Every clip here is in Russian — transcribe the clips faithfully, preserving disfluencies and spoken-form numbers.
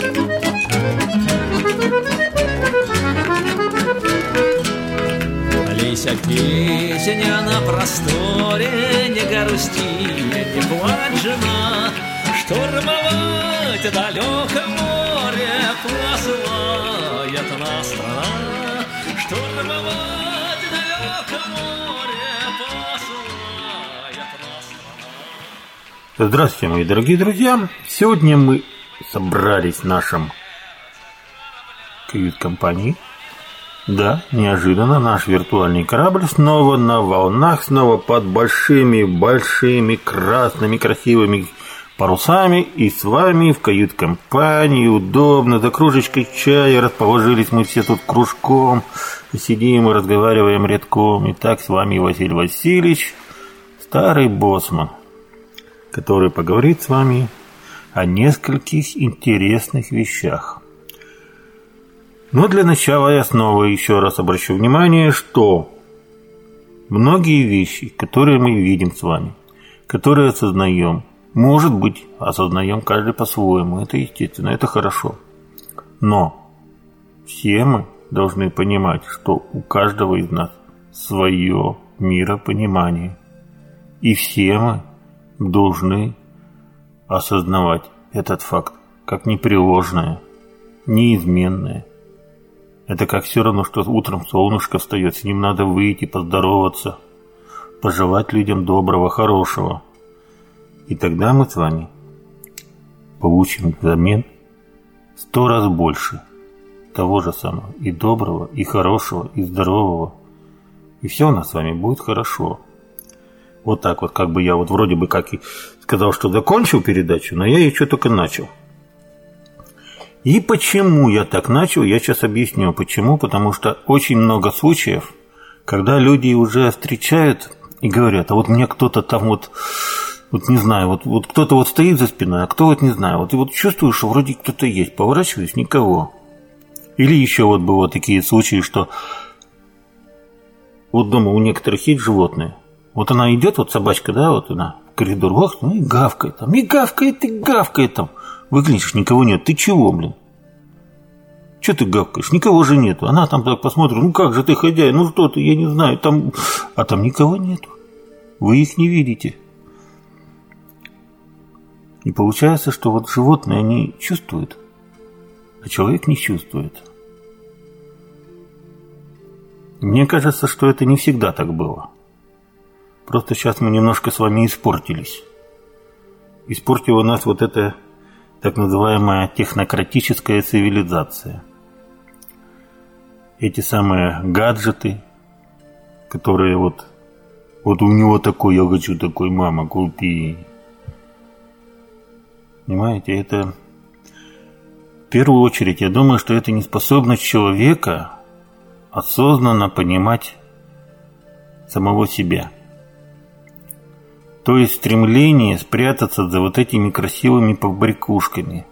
Лися, песня на просторе, не грусти, не плачь, жена. Штурмовать далекое море посылает нас страна. Штурмовать далекое море посылает нас страна. Здравствуйте, мои дорогие друзья! Сегодня мы собрались в нашем кают-компании. Да, неожиданно наш виртуальный корабль снова на волнах, снова под большими-большими красными красивыми парусами. И с вами в кают-компании удобно, за кружечкой чая расположились мы все тут кружком. И сидим и разговариваем редком. Итак, с вами Василий Васильевич, старый боссман, который поговорит с вами о нескольких интересных вещах. Но для начала я снова еще раз обращу внимание, что многие вещи, которые мы видим с вами, которые осознаем, может быть, осознаем каждый по-своему, это естественно, это хорошо. Но все мы должны понимать, что у каждого из нас свое миропонимание. И все мы должны осознавать этот факт как непреложное, неизменное. Это как все равно, что утром солнышко встает, с ним надо выйти, поздороваться, пожелать людям доброго, хорошего. И тогда мы с вами получим взамен сто раз больше того же самого, и доброго, и хорошего, и здорового. И все у нас с вами будет хорошо. Вот так вот, как бы я вот вроде бы как и сказал, что закончил передачу, но я еще только начал. И почему я так начал, я сейчас объясню. Почему? Потому что очень много случаев, когда люди уже встречают и говорят, а вот мне кто-то там вот, вот не знаю, вот, вот кто-то вот стоит за спиной, а кто вот не знаю, вот и вот чувствую, что вроде кто-то есть, поворачиваюсь, никого. Или еще вот было такие случаи, что вот дома у некоторых есть животные, вот она идет, вот собачка, да, вот она в коридор, вот, ну и гавкает там, и гавкает, и гавкает там. Выглянешь, никого нет. Ты чего, блин? Чего ты гавкаешь? Никого же нету. Она там так посмотрит, ну как же ты, хозяин, ну что ты, я не знаю, там... А там никого нету. Вы их не видите. И получается, что вот животные, они чувствуют, а человек не чувствует. Мне кажется, что это не всегда так было. Просто сейчас мы немножко с вами испортились. Испортила нас вот эта так называемая технократическая цивилизация. Эти самые гаджеты, которые вот, вот у него такой, я хочу такой, мама, купи. Понимаете, это в первую очередь, я думаю, что это неспособность человека осознанно понимать самого себя. То есть стремление спрятаться за вот этими красивыми побрякушками.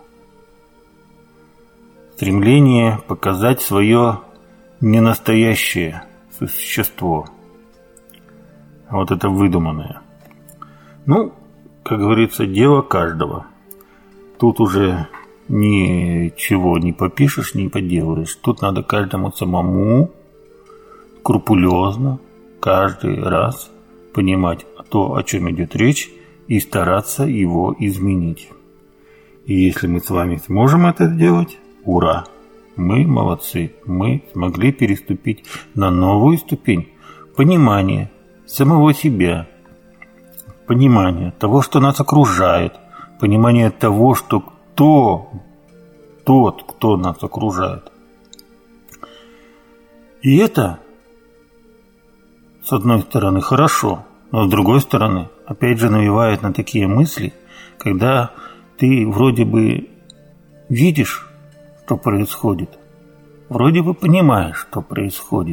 Стремление показать свое ненастоящее существо. А вот это выдуманное. Ну, как говорится, дело каждого. Тут уже ничего не попишешь, не поделаешь. Тут надо каждому самому скрупулезно каждый раз понимать то, о чем идет речь, и стараться его изменить. И если мы с вами сможем это сделать, ура! Мы молодцы, мы смогли переступить на новую ступень понимания самого себя, понимания того, что нас окружает, понимания того, что кто тот, кто нас окружает. И это, с одной стороны, хорошо, но с другой стороны, опять же, навевает на такие мысли, когда ты вроде бы видишь, что происходит, вроде бы понимаешь, что происходит,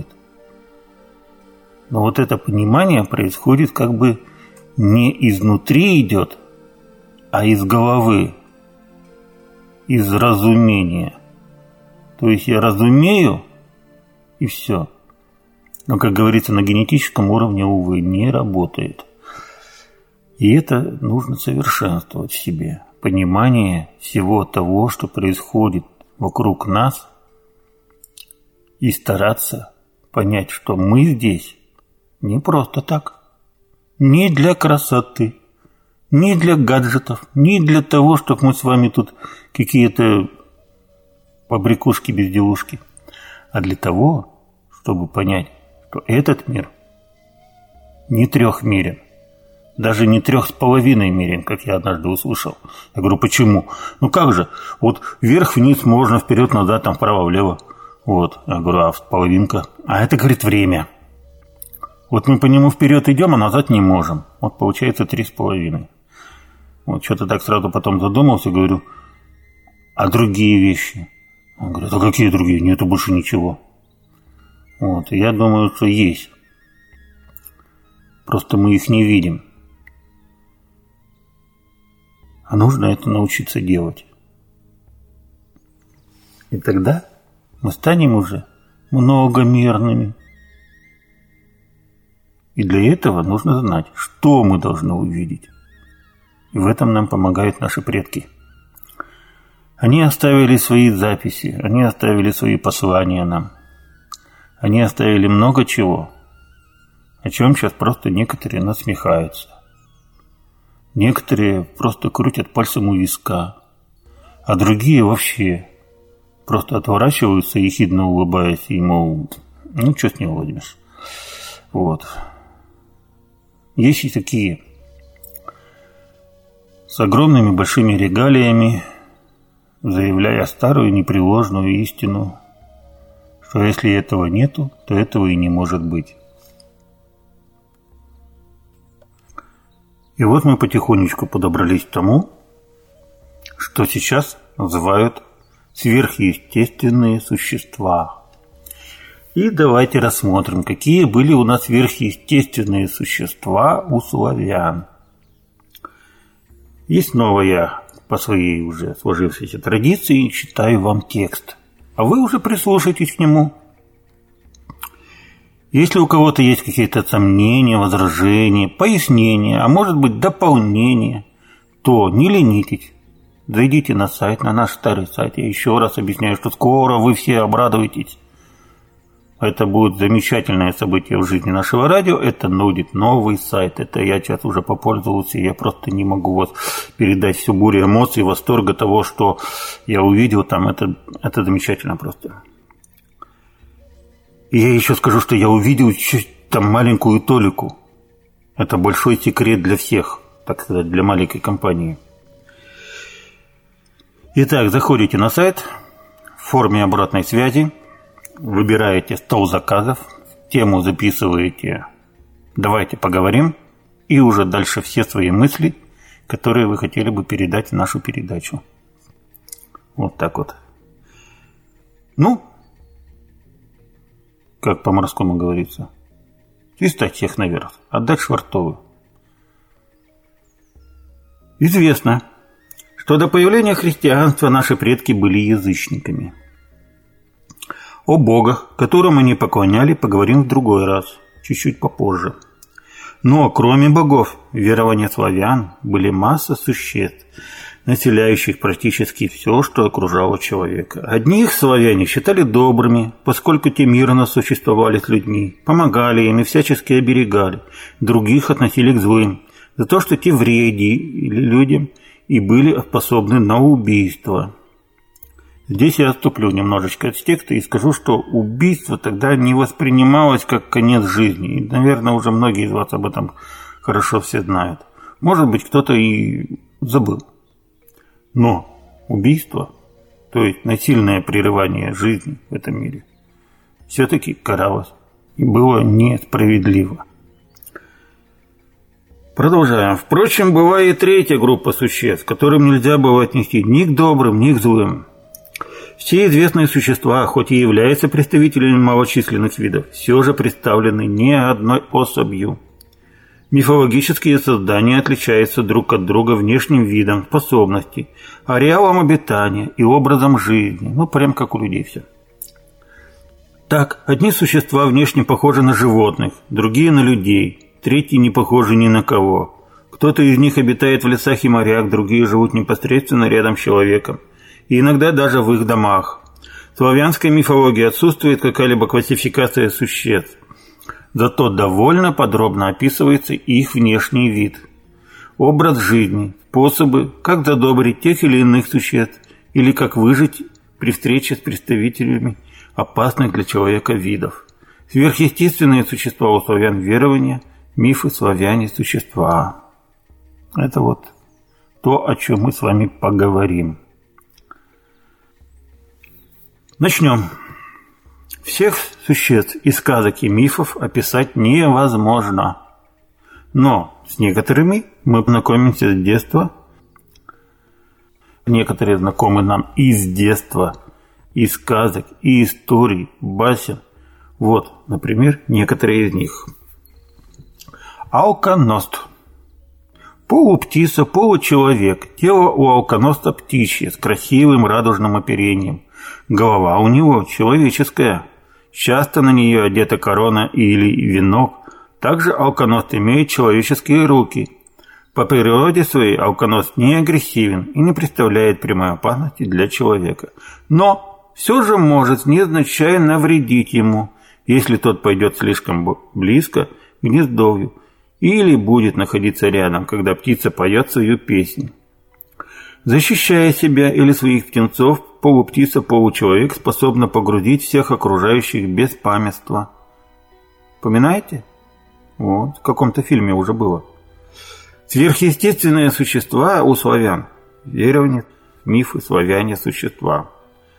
но вот это понимание происходит как бы не изнутри идет, а из головы, из разумения. То есть я разумею, и все. Но, как говорится, на генетическом уровне, увы, не работает. И это нужно совершенствовать в себе. понимание всего того, что происходит вокруг нас, и стараться понять, что мы здесь не просто так, не для красоты, не для гаджетов, не для того, чтобы мы с вами тут какие-то побрякушки-безделушки, а для того, чтобы понять, что этот мир не трехмерен, даже не трех с половиной мерен, как я однажды услышал. Я говорю, почему? Ну как же, вот вверх-вниз можно, вперед-назад, там вправо-влево. Вот, я говорю, а половинка? А это, говорит, время. Вот мы по нему вперед идем, а назад не можем. Вот получается три с половиной. Вот что-то так сразу потом задумался, говорю, а другие вещи? Он говорит, а какие другие? Нету больше ничего. Вот, и я думаю, что есть. Просто мы их не видим. А нужно это научиться делать. И тогда мы станем уже многомерными. И для этого нужно знать, что мы должны увидеть. И в этом нам помогают наши предки. Они оставили свои записи, они оставили свои послания нам. Они оставили много чего, о чем сейчас просто некоторые насмехаются. Некоторые просто крутят пальцем у виска, а другие вообще просто отворачиваются, ехидно улыбаясь, и, мол, ну, что с ним возьмешь. Вот. Есть и такие, с огромными большими регалиями, заявляя старую непреложную истину, что если этого нету, то этого и не может быть. И вот мы потихонечку подобрались к тому, что сейчас называют сверхъестественные существа. И давайте рассмотрим, какие были у нас сверхъестественные существа у славян. И снова я по своей уже сложившейся традиции читаю вам текст, а вы уже прислушайтесь к нему. Если у кого-то есть какие-то сомнения, возражения, пояснения, а может быть дополнения, то не ленитесь. Зайдите на сайт, на наш старый сайт. Я еще раз объясняю, что скоро вы все обрадуетесь. Это будет замечательное событие в жизни нашего радио. Это будет новый сайт. Это я сейчас уже попользовался. Я просто не могу вас передать всю бурю эмоций, восторга того, что я увидел там. Это, это замечательно просто. И я еще скажу, что я увидел чуть там маленькую толику. Это большой секрет для всех, так сказать, для маленькой компании. Итак, заходите на сайт в форме обратной связи, выбираете стол заказов, тему записываете «Давайте поговорим» и уже дальше все свои мысли, которые вы хотели бы передать в нашу передачу. Вот так вот. Ну, как по-морскому говорится, свистать всех наверх, отдать швартовы. Известно, что до появления христианства наши предки были язычниками. О богах, которым они поклоняли, поговорим в другой раз, чуть-чуть попозже. Но кроме богов, верования славян были масса существ, населяющих практически все, что окружало человека. Одних славяне считали добрыми, поскольку те мирно существовали с людьми, помогали им и всячески оберегали. Других относили к злым, за то, что те вредили людям и были способны на убийство. Здесь я отступлю немножечко от текста и скажу, что убийство тогда не воспринималось как конец жизни. И, наверное, уже многие из вас об этом хорошо все знают. Может быть, кто-то и забыл. Но убийство, то есть насильное прерывание жизни в этом мире, все-таки каралось и было несправедливо. Продолжаем. Впрочем, была и третья группа существ, которым нельзя было отнести ни к добрым, ни к злым. Все известные существа, хоть и являются представителями малочисленных видов, все же представлены не одной особью. Мифологические создания отличаются друг от друга внешним видом, способностей, ареалом обитания и образом жизни. Ну, прям как у людей все. Так, одни существа внешне похожи на животных, другие на людей, третьи не похожи ни на кого. Кто-то из них обитает в лесах и морях, другие живут непосредственно рядом с человеком, и иногда даже в их домах. В славянской мифологии отсутствует какая-либо классификация существ, зато довольно подробно описывается их внешний вид, образ жизни, способы, как задобрить тех или иных существ, или как выжить при встрече с представителями опасных для человека видов. Сверхъестественные существа у славян верования, мифы, славяне, существа. Это вот то, о чем мы с вами поговорим. Начнем. Всех существ из сказок и мифов описать невозможно. Но с некоторыми мы знакомимся с детства. Некоторые знакомы нам из детства, из сказок, и историй, басен. Вот, например, некоторые из них. Алконост. Полуптица, получеловек. Тело у алконоста птичье, с красивым радужным оперением. Голова у него человеческая. Часто на нее одета корона или венок. Также алконост имеет человеческие руки. По природе своей алконост не агрессивен и не представляет прямой опасности для человека. Но все же может незначительно навредить ему, если тот пойдет слишком близко к гнездовью или будет находиться рядом, когда птица поет свою песню. Защищая себя или своих птенцов, полуптица-получеловек способна погрузить всех окружающих в беспамятство. Поминаете? Вот, в каком-то фильме уже было. Сверхъестественные существа у славян. Верования, мифы, славяне, существа.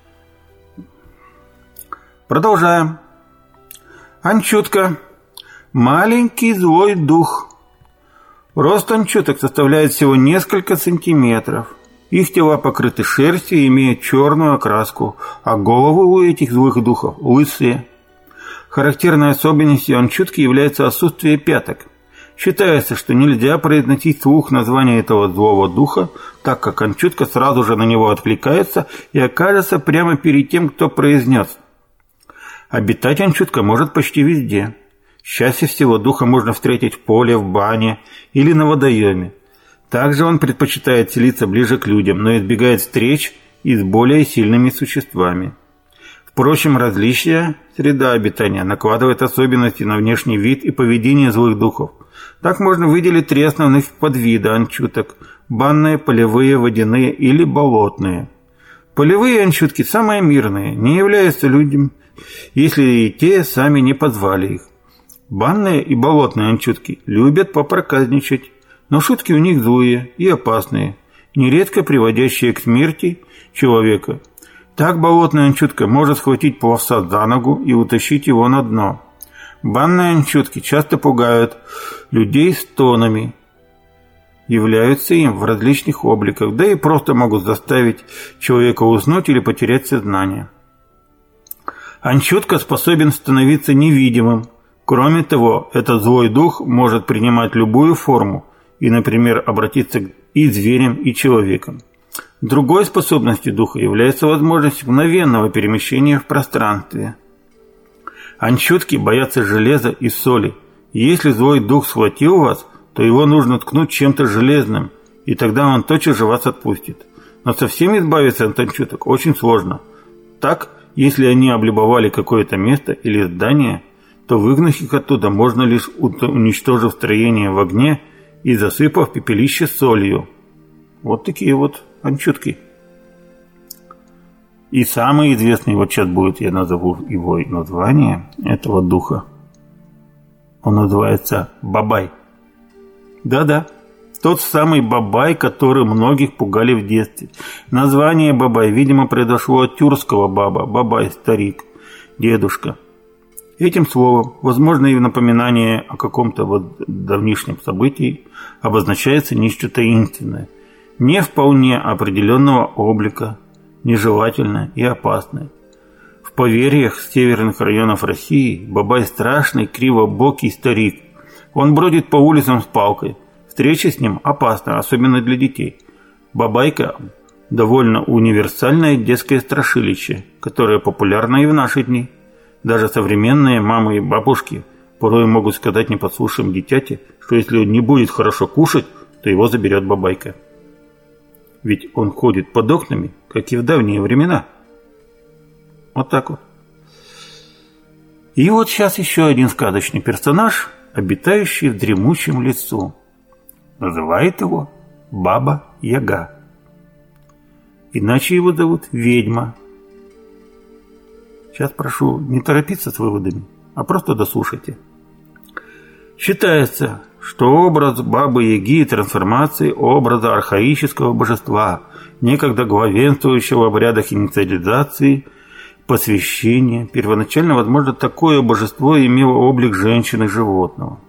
Продолжаем. Анчутка. Маленький злой дух. Рост анчуток составляет всего несколько сантиметров. Их тела покрыты шерстью и имеют черную окраску, а головы у этих злых духов лысые. Характерной особенностью анчутки является отсутствие пяток. Считается, что нельзя произносить вслух название этого злого духа, так как анчутка сразу же на него отвлекается и окажется прямо перед тем, кто произнес. Обитать анчутка может почти везде. Чаще всего духа можно встретить в поле, в бане или на водоеме. Также он предпочитает селиться ближе к людям, но избегает встреч и с более сильными существами. Впрочем, различия среда обитания накладывает особенности на внешний вид и поведение злых духов. Так можно выделить три основных подвида анчуток – банные, полевые, водяные или болотные. Полевые анчутки самые мирные, не являются людьми, если и те сами не позвали их. Банные и болотные анчутки любят попроказничать, но шутки у них злые и опасные, нередко приводящие к смерти человека. Так болотная анчутка может схватить пловца за ногу и утащить его на дно. Банные анчутки часто пугают людей стонами, являются им в различных обликах, да и просто могут заставить человека уснуть или потерять сознание. Анчутка способен становиться невидимым. Кроме того, этот злой дух может принимать любую форму и, например, обратиться и зверем, и человеком. Другой способностью духа является возможность мгновенного перемещения в пространстве. Анчутки боятся железа и соли. Если злой дух схватил вас, то его нужно ткнуть чем-то железным, и тогда он тотчас же вас отпустит. Но совсем избавиться от анчуток очень сложно. Так, если они облюбовали какое-то место или здание, то выгнать их оттуда можно лишь уничтожив строение в огне и засыпав пепелище солью. Вот такие вот анчутки. И самый известный, вот сейчас будет, я назову его название, этого духа. Он называется Бабай. Да-да, тот самый Бабай, который многих пугали в детстве. Название Бабай, видимо, произошло от тюркского баба, Бабай, старик, дедушка. Этим словом, возможно, и в напоминание о каком-то вот давнишнем событии, обозначается нечто таинственное, не вполне определенного облика, нежелательное и опасное. В поверьях северных районов России Бабай страшный кривобокий старик. Он бродит по улицам с палкой. Встреча с ним опасна, особенно для детей. Бабайка – довольно универсальное детское страшилище, которое популярно и в наши дни. Даже современные мамы и бабушки порой могут сказать непослушным дитяте, что если он не будет хорошо кушать, то его заберет бабайка. Ведь он ходит под окнами, как и в давние времена. Вот так вот. И вот сейчас еще один сказочный персонаж, обитающий в дремучем лесу. Называет его Баба-Яга. Иначе его зовут Ведьма. Сейчас прошу не торопиться с выводами, а просто дослушайте. Считается, что образ Бабы-Яги – трансформации образа архаического божества, некогда главенствующего в обрядах инициализации, посвящения. Первоначально, возможно, такое божество имело облик женщины-животного.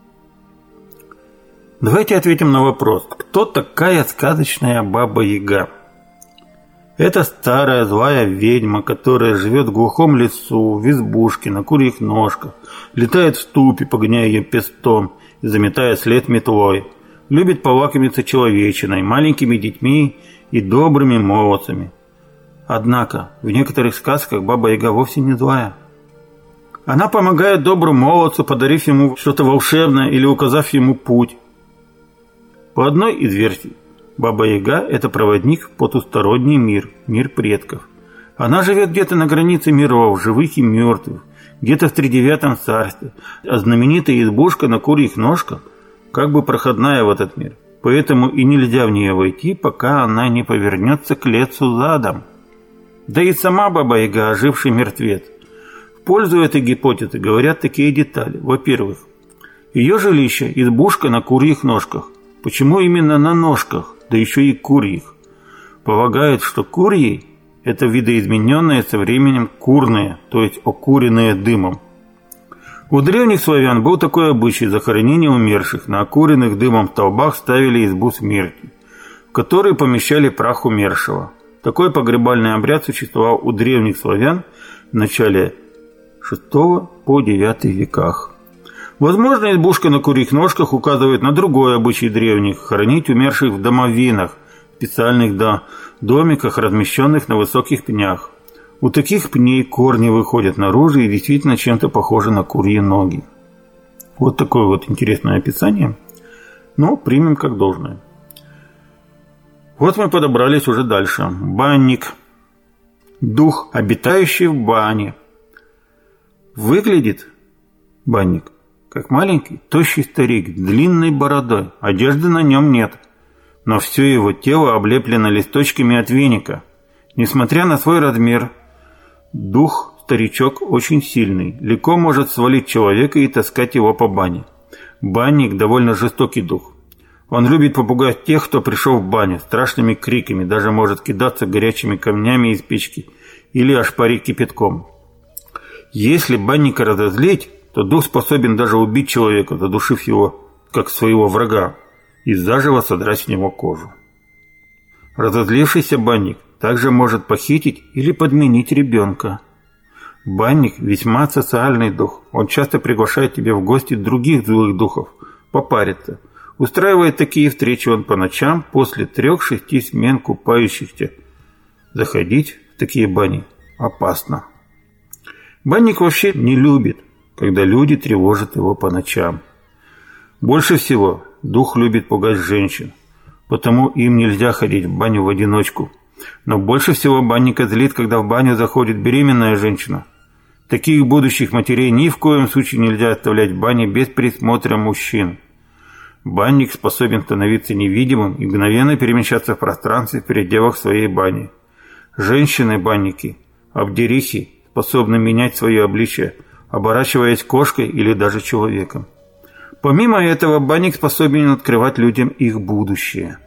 Давайте ответим на вопрос, кто такая сказочная Баба-Яга? Это старая злая ведьма, которая живет в глухом лесу, в избушке, на курьих ножках, летает в ступе, погоняя ее пестом и заметая след метлой, любит полакомиться человечиной, маленькими детьми и добрыми молодцами. Однако в некоторых сказках Баба-Яга вовсе не злая. Она помогает доброму молодцу, подарив ему что-то волшебное или указав ему путь. По одной из версий, Баба-Яга – это проводник в потусторонний мир, мир предков. Она живет где-то на границе миров, живых и мертвых, где-то в тридевятом царстве, а знаменитая избушка на курьих ножках как бы проходная в этот мир. Поэтому и нельзя в нее войти, пока она не повернется к лесу задом. Да и сама Баба-Яга – оживший мертвец. В пользу этой гипотезы говорят такие детали. Во-первых, ее жилище – избушка на курьих ножках. Почему именно на ножках, да еще и курьих? Полагают, что курьи – это видоизмененные со временем курные, то есть окуренные дымом. У древних славян был такой обычай захоронения умерших. На окуренных дымом столбах ставили избу смерти, в которой помещали прах умершего. Такой погребальный обряд существовал у древних славян в начале шестого по девятый веках. Возможно, избушка на курьих ножках указывает на другой обычай древних – хоронить умерших в домовинах, специальных до домиках, размещенных на высоких пнях. У таких пней корни выходят наружу и действительно чем-то похожи на курьи ноги. Вот такое вот интересное описание, но примем как должное. Вот мы подобрались уже дальше. Банник. Дух, обитающий в бане. Выглядит банник как маленький, тощий старик с длинной бородой. Одежды на нем нет, но все его тело облеплено листочками от веника. Несмотря на свой размер, дух-старичок очень сильный, легко может свалить человека и таскать его по бане. Банник довольно жестокий дух. Он любит попугать тех, кто пришел в баню, страшными криками, даже может кидаться горячими камнями из печки или ошпарить кипятком. Если банника разозлить, то дух способен даже убить человека, задушив его, как своего врага, и заживо содрать с него кожу. Разозлившийся банник также может похитить или подменить ребенка. Банник весьма социальный дух. Он часто приглашает тебя в гости других злых духов, попариться. Устраивает такие встречи он по ночам после трех-шести смен купающихся. Заходить в такие бани опасно. Банник вообще не любит, когда люди тревожат его по ночам. Больше всего дух любит пугать женщин, потому им нельзя ходить в баню в одиночку. Но больше всего банника злит, когда в баню заходит беременная женщина. Таких будущих матерей ни в коем случае нельзя оставлять в бане без присмотра мужчин. Банник способен становиться невидимым и мгновенно перемещаться в пространстве в пределах своей бани. Женщины-банники, обдерихи, способны менять свое обличие, оборачиваясь кошкой или даже человеком. Помимо этого, банник способен открывать людям их будущее.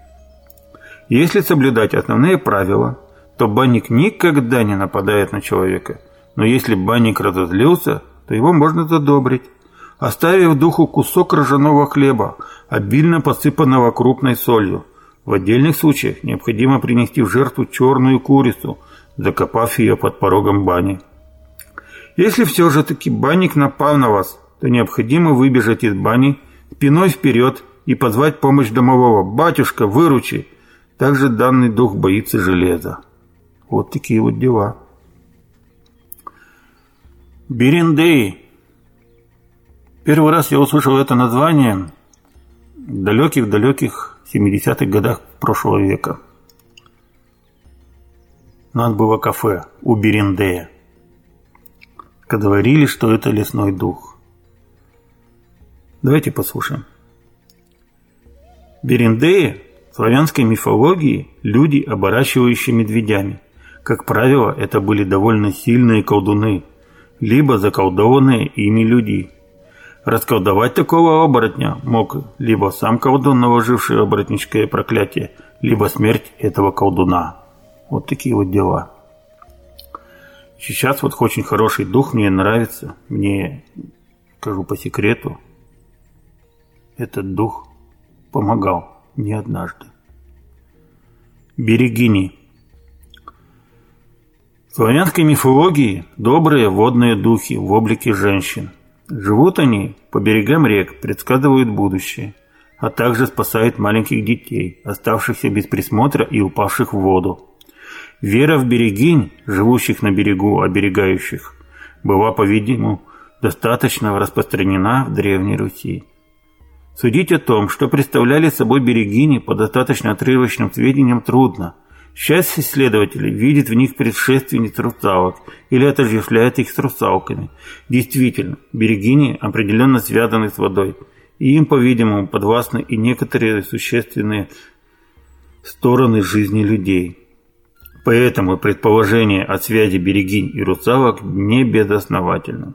Если соблюдать основные правила, то банник никогда не нападает на человека. Но если банник разозлился, то его можно задобрить, оставив духу кусок ржаного хлеба, обильно посыпанного крупной солью. В отдельных случаях необходимо принести в жертву черную курицу, закопав ее под порогом бани. Если все же таки банник напал на вас, то необходимо выбежать из бани спиной вперед и позвать помощь домового. «Батюшка, выручи!» Также данный дух боится железа. Вот такие вот дела. Берендей. Первый раз я услышал это название в далеких-далеких семидесятых годах прошлого века. У нас было кафе у Берендея. Говорили, что это лесной дух. Давайте послушаем. Берендеи в славянской мифологии люди, оборачивающие медведями. Как правило, это были довольно сильные колдуны, либо заколдованные ими люди. Расколдовать такого оборотня мог либо сам колдун, наложивший оборотническое проклятие, либо смерть этого колдуна. Вот такие вот дела. Сейчас вот очень хороший дух, мне нравится. Мне, скажу по секрету, этот дух помогал не однажды. Берегини. В славянской мифологии добрые водные духи в облике женщин. Живут они по берегам рек, предсказывают будущее, а также спасают маленьких детей, оставшихся без присмотра и упавших в воду. Вера в берегинь, живущих на берегу, оберегающих, была, по-видимому, достаточно распространена в Древней Руси. Судить о том, что представляли собой берегини, по достаточно отрывочным сведениям трудно. Часть исследователей видит в них предшественниц русалок или отождествляет их с русалками. Действительно, берегини определенно связаны с водой, и им, по-видимому, подвластны и некоторые существенные стороны жизни людей. Поэтому предположение о связи берегинь и русалок не безосновательно.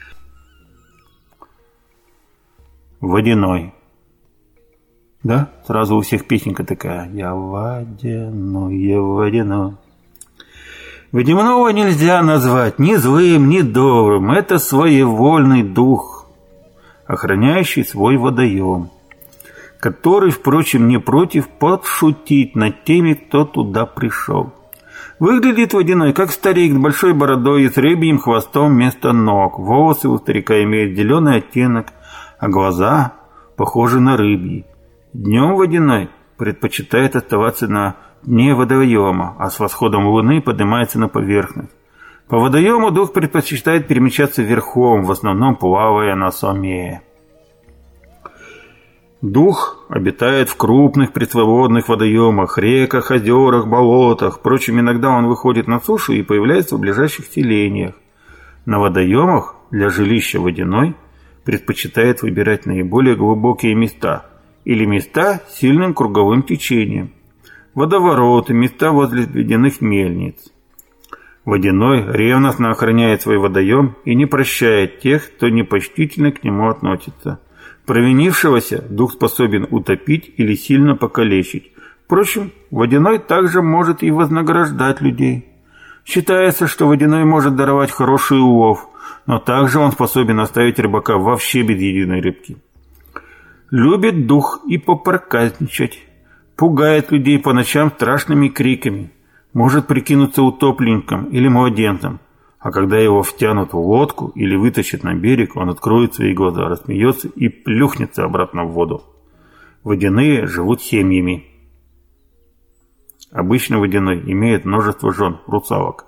Водяной. Да, сразу у всех песенка такая. Я водяной, я водяной. Водяного нельзя назвать ни злым, ни добрым. Это своевольный дух, охраняющий свой водоем, который, впрочем, не против подшутить над теми, кто туда пришел. Выглядит водяной, как старик с большой бородой и с рыбьим хвостом вместо ног. Волосы у старика имеют зеленый оттенок, а глаза похожи на рыбьи. Днем водяной предпочитает оставаться на дне водоема, а с восходом луны поднимается на поверхность. По водоему дух предпочитает перемещаться верхом, в основном плавая на соме. Дух обитает в крупных пресноводных водоемах, реках, озерах, болотах. Впрочем, иногда он выходит на сушу и появляется в ближайших селениях. На водоемах для жилища водяной предпочитает выбирать наиболее глубокие места или места с сильным круговым течением, водовороты, места возле водяных мельниц. Водяной ревностно охраняет свой водоем и не прощает тех, кто непочтительно к нему относится. Провинившегося дух способен утопить или сильно покалечить. Впрочем, водяной также может и вознаграждать людей. Считается, что водяной может даровать хороший улов, но также он способен оставить рыбака вообще без единой рыбки. Любит дух и попроказничать. Пугает людей по ночам страшными криками. Может прикинуться утопленником или младенцем. А когда его втянут в лодку или вытащат на берег, он откроет свои глаза, рассмеется и плюхнется обратно в воду. Водяные живут семьями. Обычно водяной имеет множество жен, русалок.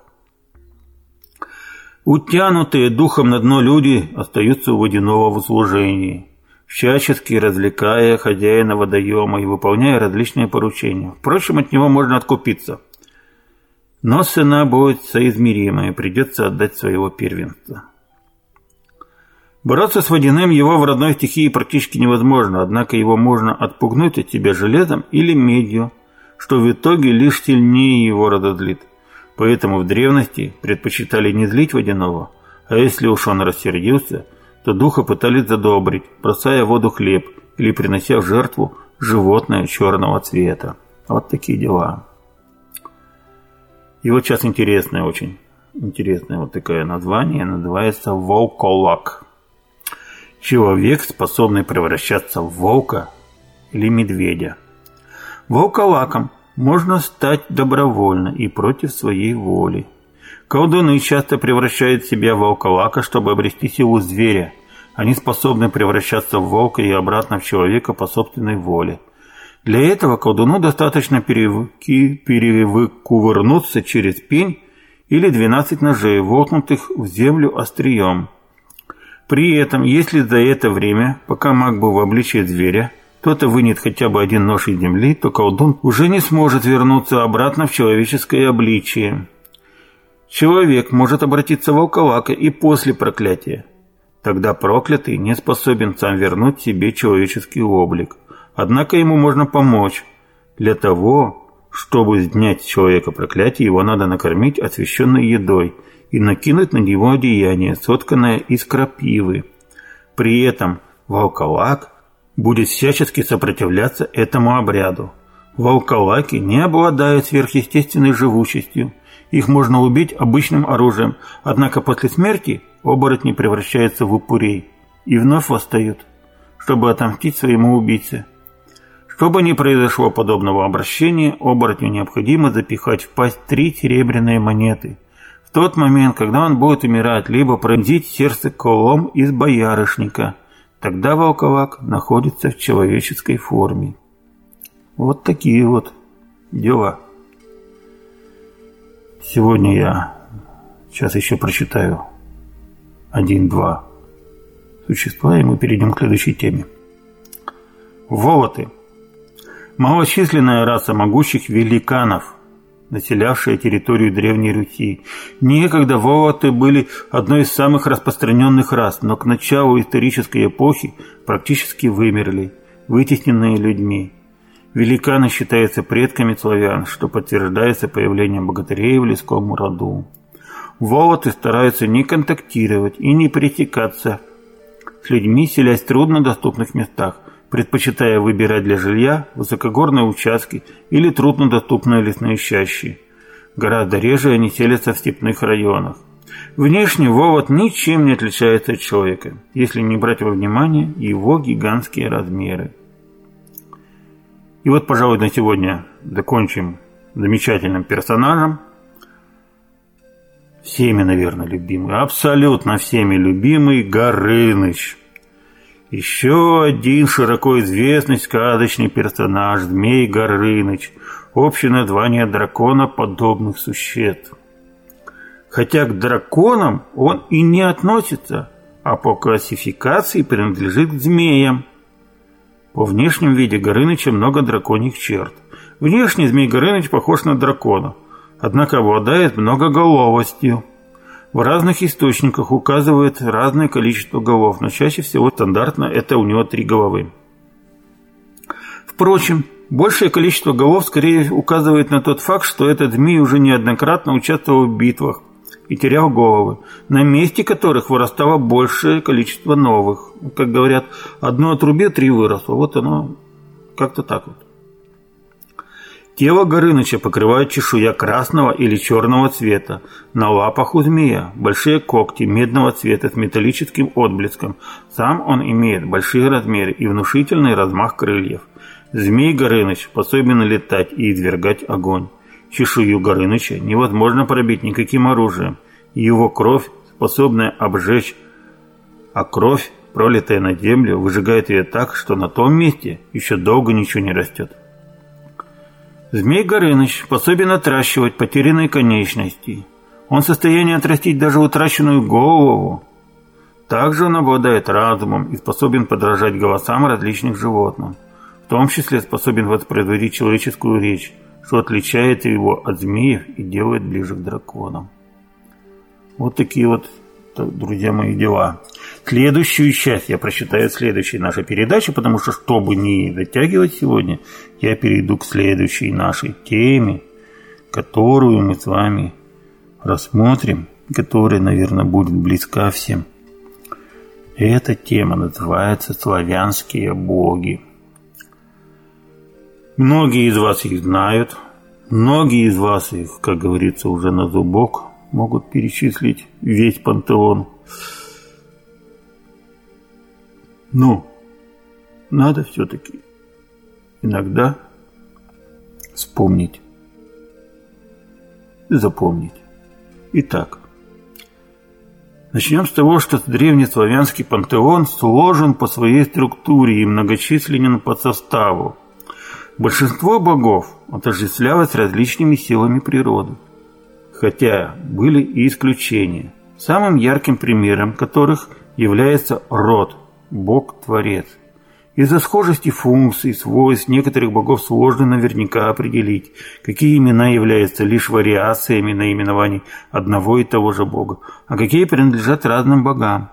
Утянутые духом на дно люди остаются у водяного в услужении, всячески развлекая хозяина водоема и выполняя различные поручения. Впрочем, от него можно откупиться. Но цена будет соизмеримая, придется отдать своего первенца. Бороться с водяным его в родной стихии практически невозможно, однако его можно отпугнуть от себя железом или медью, что в итоге лишь сильнее его разозлит. Поэтому в древности предпочитали не злить водяного, а если уж он рассердился, то духа пытались задобрить, бросая в воду хлеб или принося в жертву животное черного цвета. Вот такие дела. И вот сейчас интересное, очень интересное вот такое название, называется волколак. Человек, способный превращаться в волка или медведя. Волколаком можно стать добровольно и против своей воли. Колдуны часто превращают себя в волколака, чтобы обрести силу зверя. Они способны превращаться в волка и обратно в человека по собственной воле. Для этого колдуну достаточно перекувырнуться через пень или двенадцать ножей, воткнутых в землю острием. При этом, если за это время, пока маг был в обличии зверя, кто-то вынет хотя бы один нож из земли, то колдун уже не сможет вернуться обратно в человеческое обличие. Человек может обратиться в волколака и после проклятия. Тогда проклятый не способен сам вернуть себе человеческий облик. Однако ему можно помочь. Для того, чтобы снять с человека проклятие, его надо накормить освященной едой и накинуть на него одеяние, сотканное из крапивы. При этом волколак будет всячески сопротивляться этому обряду. Волколаки не обладают сверхъестественной живучестью. Их можно убить обычным оружием, однако после смерти оборотни превращаются в упырей и вновь восстают, чтобы отомстить своему убийце. Чтобы не произошло подобного обращения, оборотню необходимо запихать в пасть три серебряные монеты. В тот момент, когда он будет умирать, либо пронзить сердце колом из боярышника, тогда волколак находится в человеческой форме. Вот такие вот дела. Сегодня я сейчас еще прочитаю один-два существа, и мы перейдем к следующей теме. Волоты. Малочисленная раса могучих великанов, населявшая территорию Древней Руси. Некогда волоты были одной из самых распространенных рас, но к началу исторической эпохи практически вымерли, вытесненные людьми. Великаны считаются предками славян, что подтверждается появлением богатырей в людском роду. Волоты стараются не контактировать и не пересекаться с людьми, селясь в труднодоступных местах, предпочитая выбирать для жилья высокогорные участки или труднодоступные лесные чащи. Гораздо реже они селятся в степных районах. Внешне волот ничем не отличается от человека, если не брать во внимание его гигантские размеры. И вот, пожалуй, на сегодня закончим замечательным персонажем. Всеми, наверное, любимый, абсолютно всеми любимый Горыныч. Еще один широко известный сказочный персонаж, Змей Горыныч, общее название дракона подобных существ. Хотя к драконам он и не относится, а по классификации принадлежит к змеям. По внешнем виде Горыныча много драконьих черт. Внешне Змей Горыныч похож на дракона, однако обладает многоголовостью. В разных источниках указывает разное количество голов, но чаще всего стандартно это у него три головы. Впрочем, большее количество голов скорее указывает на тот факт, что этот змей уже неоднократно участвовал в битвах и терял головы, на месте которых вырастало большее количество новых. Как говорят, одно отрубил, три выросло. Вот оно как-то так вот. Тело Горыныча покрывает чешуя красного или черного цвета. На лапах у змея большие когти медного цвета с металлическим отблеском. Сам он имеет большие размеры и внушительный размах крыльев. Змей Горыныч способен летать и извергать огонь. Чешую Горыныча невозможно пробить никаким оружием. Его кровь, способная обжечь, а кровь, пролитая на землю, выжигает ее так, что на том месте еще долго ничего не растет. Змей Горыныч способен отращивать потерянные конечности. Он в состоянии отрастить даже утраченную голову. Также он обладает разумом и способен подражать голосам различных животных. В том числе способен воспроизводить человеческую речь, что отличает его от змеев и делает ближе к драконам. Вот такие вот, друзья мои, дела. Следующую часть я прочитаю в следующей нашей передаче, потому что, чтобы не затягивать сегодня, я перейду к следующей нашей теме, которую мы с вами рассмотрим, которая, наверное, будет близка всем. Эта тема называется «Славянские боги». Многие из вас их знают, многие из вас их, как говорится, уже на зубок могут перечислить весь пантеон. Но надо все-таки иногда вспомнить и запомнить. Итак, начнем с того, что древнеславянский пантеон сложен по своей структуре и многочисленен по составу. Большинство богов отождествлялось различными силами природы, хотя были и исключения, самым ярким примером которых является Род, бог-творец. Из-за схожести функций, свойств некоторых богов сложно наверняка определить, какие имена являются лишь вариациями наименований одного и того же бога, а какие принадлежат разным богам.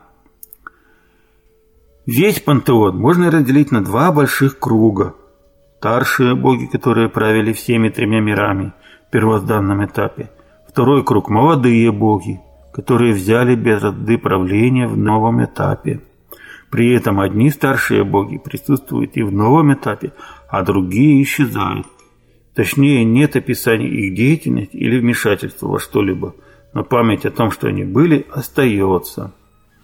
Весь пантеон можно разделить на два больших круга. Старшие боги, которые правили всеми тремя мирами в первозданном этапе. Второй круг – молодые боги, которые взяли бразды правления в новом этапе. При этом одни старшие боги присутствуют и в новом этапе, а другие исчезают. Точнее, нет описания их деятельности или вмешательства во что-либо, но память о том, что они были, остается.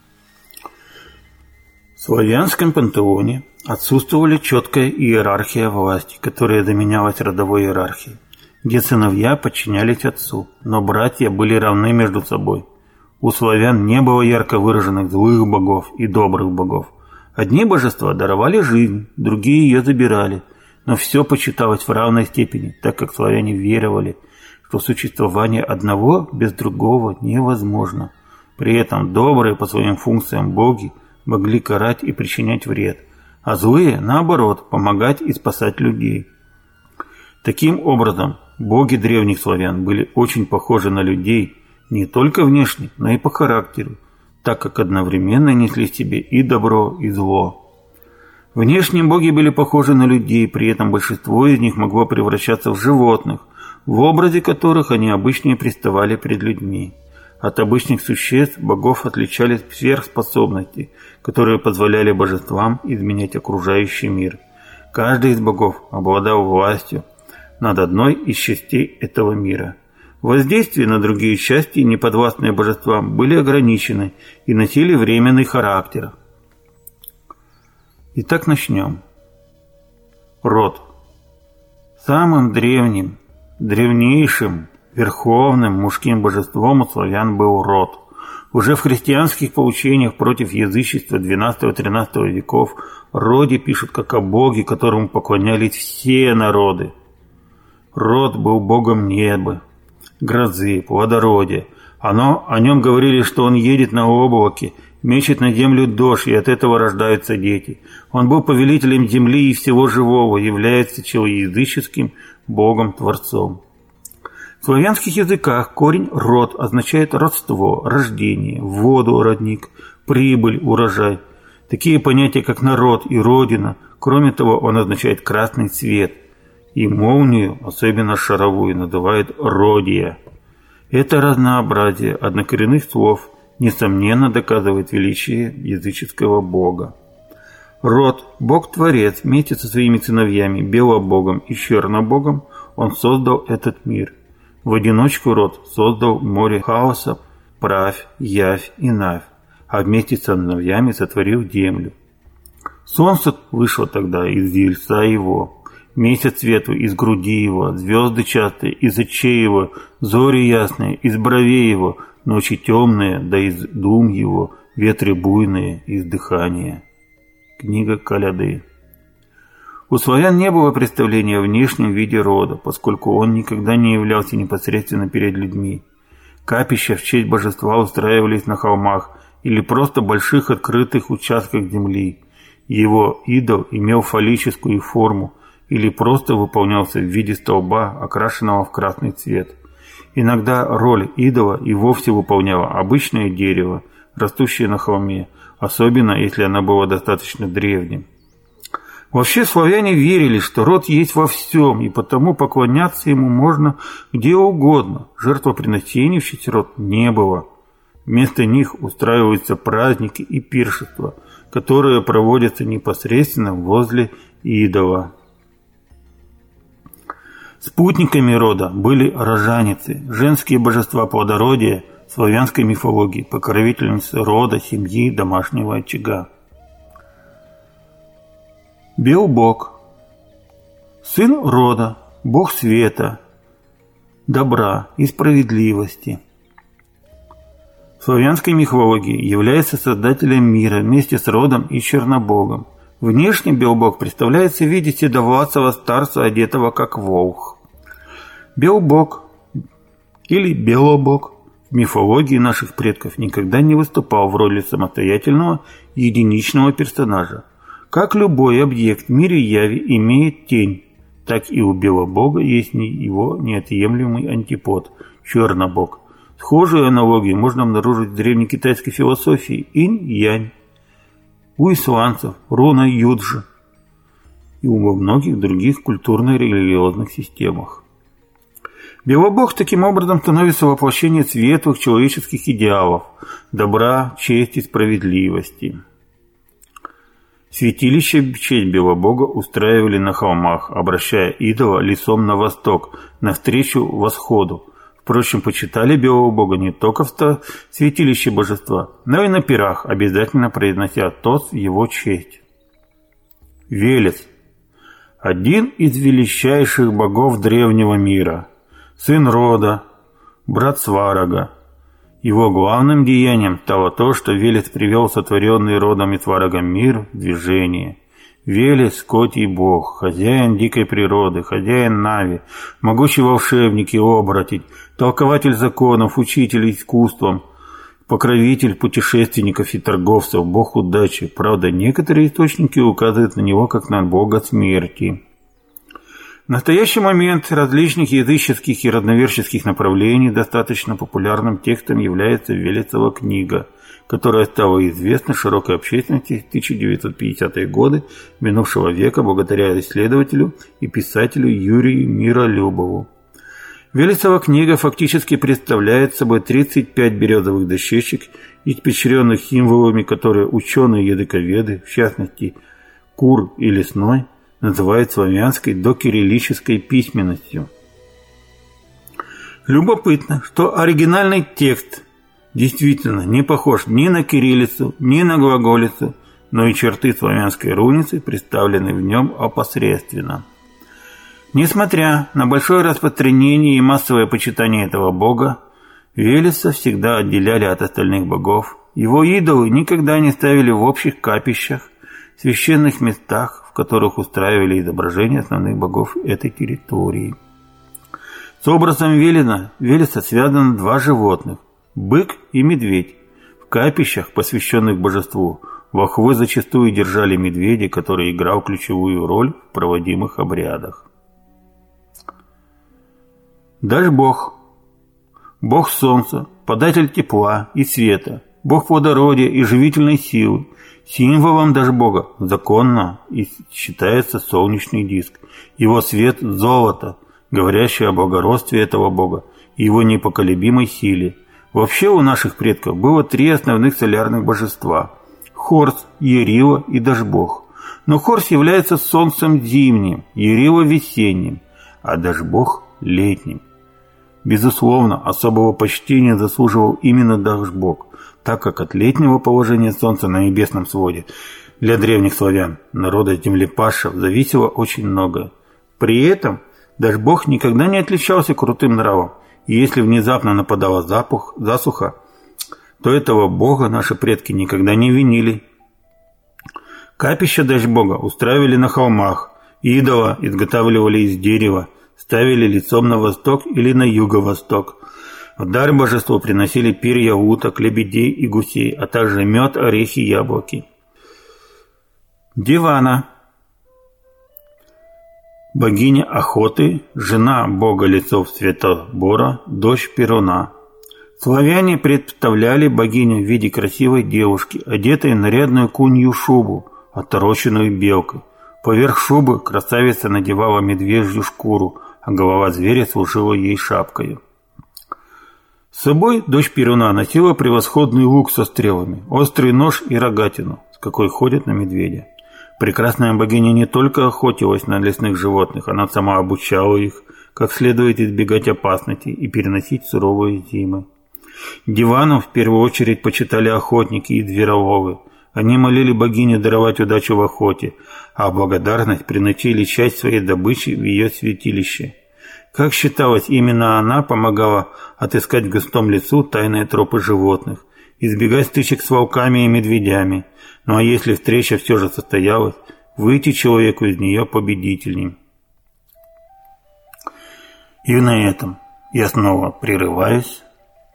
В славянском пантеоне отсутствовала четкая иерархия власти, которая заменялась родовой иерархией, где сыновья подчинялись отцу, но братья были равны между собой. У славян не было ярко выраженных злых богов и добрых богов. Одни божества даровали жизнь, другие ее забирали, но все почиталось в равной степени, так как славяне веровали, что существование одного без другого невозможно. При этом добрые по своим функциям боги могли карать и причинять вред, а злые, наоборот, помогать и спасать людей. Таким образом, боги древних славян были очень похожи на людей, не только внешне, но и по характеру, так как одновременно несли в себе и добро, и зло. Внешне боги были похожи на людей, при этом большинство из них могло превращаться в животных, в образе которых они обычно и приставали перед людьми. От обычных существ богов отличались сверхспособности, которые позволяли божествам изменять окружающий мир. Каждый из богов обладал властью над одной из частей этого мира. Воздействие на другие части, неподвластные божествам, были ограничены и носили временный характер. Итак, начнем. Род. Самым древним, древнейшим, верховным мужским божеством у славян был род. Уже в христианских поучениях против язычества двенадцатого-тринадцатого веков о роде пишут как о боге, которому поклонялись все народы. Род был богом неба, грозы, плодородия. Оно, о нем говорили, что он едет на облаке, мечет на землю дождь, и от этого рождаются дети. Он был повелителем земли и всего живого, является человеязыческим богом-творцом. В славянских языках корень «род» означает родство, рождение, воду, родник, прибыль, урожай. Такие понятия, как народ и родина. Кроме того, он означает красный цвет. И молнию, особенно шаровую, называют родия. Это разнообразие однокоренных слов несомненно доказывает величие языческого бога. Род, бог-творец, вместе со своими сыновьями, белобогом и чернобогом, он создал этот мир. В одиночку род создал море хаоса, правь, явь и навь, а вместе с сыновьями сотворил землю. Солнце вышло тогда из яйца его, месяц свету из груди его, звезды частые из очей его, зори ясные из бровей его, ночи темные, да из дум его, ветры буйные из дыхания. Книга Коляды. У славян не было представления о внешнем виде рода, поскольку он никогда не являлся непосредственно перед людьми. Капища в честь божества устраивались на холмах или просто больших открытых участках земли. Его идол имел фаллическую форму или просто выполнялся в виде столба, окрашенного в красный цвет. Иногда роль идола и вовсе выполняло обычное дерево, растущее на холме, особенно если оно было достаточно древним. Вообще славяне верили, что род есть во всем, и потому поклоняться ему можно где угодно. Жертвоприношений в честь род не было. Вместо них устраиваются праздники и пиршества, которые проводятся непосредственно возле идола. Спутниками рода были рожаницы, женские божества плодородия в славянской мифологии, покровительницы рода, семьи, домашнего очага. Белбог, сын рода, бог света, добра и справедливости. В славянской мифологии является создателем мира вместе с родом и чернобогом. Внешне Белбог представляется в виде седовласого старца, одетого как волк. Белбог или Белобог в мифологии наших предков никогда не выступал в роли самостоятельного единичного персонажа. Как любой объект в мире яви имеет тень, так и у Белобога есть его неотъемлемый антипод – Чернобог. Схожую аналогию можно обнаружить в древнекитайской философии инь-янь, у исландцев – руна-юджи и во многих других культурно-религиозных системах. Белобог таким образом становится воплощением светлых человеческих идеалов – добра, чести, справедливости. Святилище в честь Белобога устраивали на холмах, обращая идола лицом на восток, навстречу восходу. Впрочем, почитали Белого Бога не только в святилище божества, но и на пирах, обязательно произнося тост в его честь. Велес – один из величайших богов древнего мира, сын рода, брат Сварога. Его главным деянием стало то, что Велес привел сотворенный родом и Сварогом мир в движение. Велес – Котий бог, хозяин дикой природы, хозяин Нави, могучий волшебник и оборотень, толкователь законов, учитель искусством, покровитель путешественников и торговцев, бог удачи. Правда, некоторые источники указывают на него как на бога смерти. В настоящий момент различных языческих и разноверческих направлений достаточно популярным текстом является Велесова книга, которая стала известна широкой общественности в тысяча девятьсот пятидесятые годы минувшего века благодаря исследователю и писателю Юрию Миролюбову. Велесова книга фактически представляет собой тридцать пять березовых дощечек, испещренных символами, которые ученые-языковеды, в частности Кур и Лесной, называют славянской докириллической письменностью. Любопытно, что оригинальный текст действительно не похож ни на кириллицу, ни на глаголицу, но и черты славянской руницы представлены в нем опосредственно. Несмотря на большое распространение и массовое почитание этого бога, Велеса всегда отделяли от остальных богов. Его идолы никогда не ставили в общих капищах, священных местах, в которых устраивали изображения основных богов этой территории. С образом Велена, Велеса связаны два животных – бык и медведь. В капищах, посвященных божеству, волхвы зачастую держали медведя, который играл ключевую роль в проводимых обрядах. Дажбог – бог солнца, податель тепла и света, бог плодородия и живительной силы. Символом Дажбога законно и считается солнечный диск. Его свет – золото, говорящее о благородстве этого бога и его непоколебимой силе. Вообще у наших предков было три основных солярных божества – Хорс, Ярила и Дажбог. Но Хорс является солнцем зимним, Ярила – весенним, а Дажбог – летним. Безусловно, особого почтения заслуживал именно Дажбог, так как от летнего положения солнца на небесном своде для древних славян, народа землепашцев, зависело очень многое. При этом Дажбог никогда не отличался крутым нравом, и если внезапно нападала запух, засуха, то этого бога наши предки никогда не винили. Капища Дажбога устраивали на холмах, идола изготавливали из дерева, ставили лицом на восток или на юго-восток. В дар божеству приносили перья уток, лебедей и гусей, а также мед, орехи, яблоки. Дивана – богиня охоты, жена бога лесов Святобора, дочь Перуна. Славяне представляли богиню в виде красивой девушки, одетой в нарядную кунью шубу, отороченную белкой. Поверх шубы красавица надевала медвежью шкуру, а голова зверя служила ей шапкой. С собой дочь Перуна носила превосходный лук со стрелами, острый нож и рогатину, с какой ходят на медведя. Прекрасная богиня не только охотилась на лесных животных, она сама обучала их, как следует избегать опасностей и переносить суровые зимы. Дивану в первую очередь почитали охотники и звероловы. Они молили богиню даровать удачу в охоте, а благодарность приносили часть своей добычи в ее святилище. Как считалось, именно она помогала отыскать в густом лесу тайные тропы животных, избегать стычек с волками и медведями. Ну а если встреча все же состоялась, выйти человеку из нее победителем. И на этом я снова прерываюсь,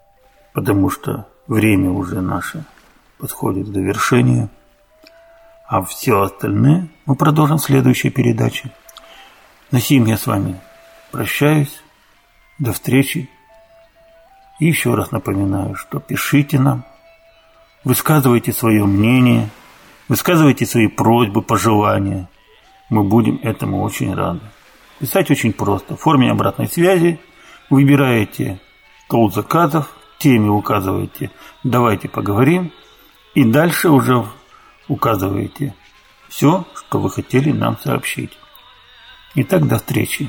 потому что время уже наше подходит к завершению. А все остальное мы продолжим в следующей передаче. На сим я с вами прощаюсь. До встречи. И еще раз напоминаю, что пишите нам, высказывайте свое мнение, высказывайте свои просьбы, пожелания. Мы будем этому очень рады. Писать очень просто. В форме обратной связи выбираете стол заказов, в теме указываете «давайте поговорим» и дальше уже указываете все, что вы хотели нам сообщить. Итак, до встречи.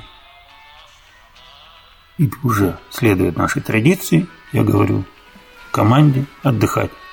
И уже следуя нашей традиции, я говорю команде отдыхать.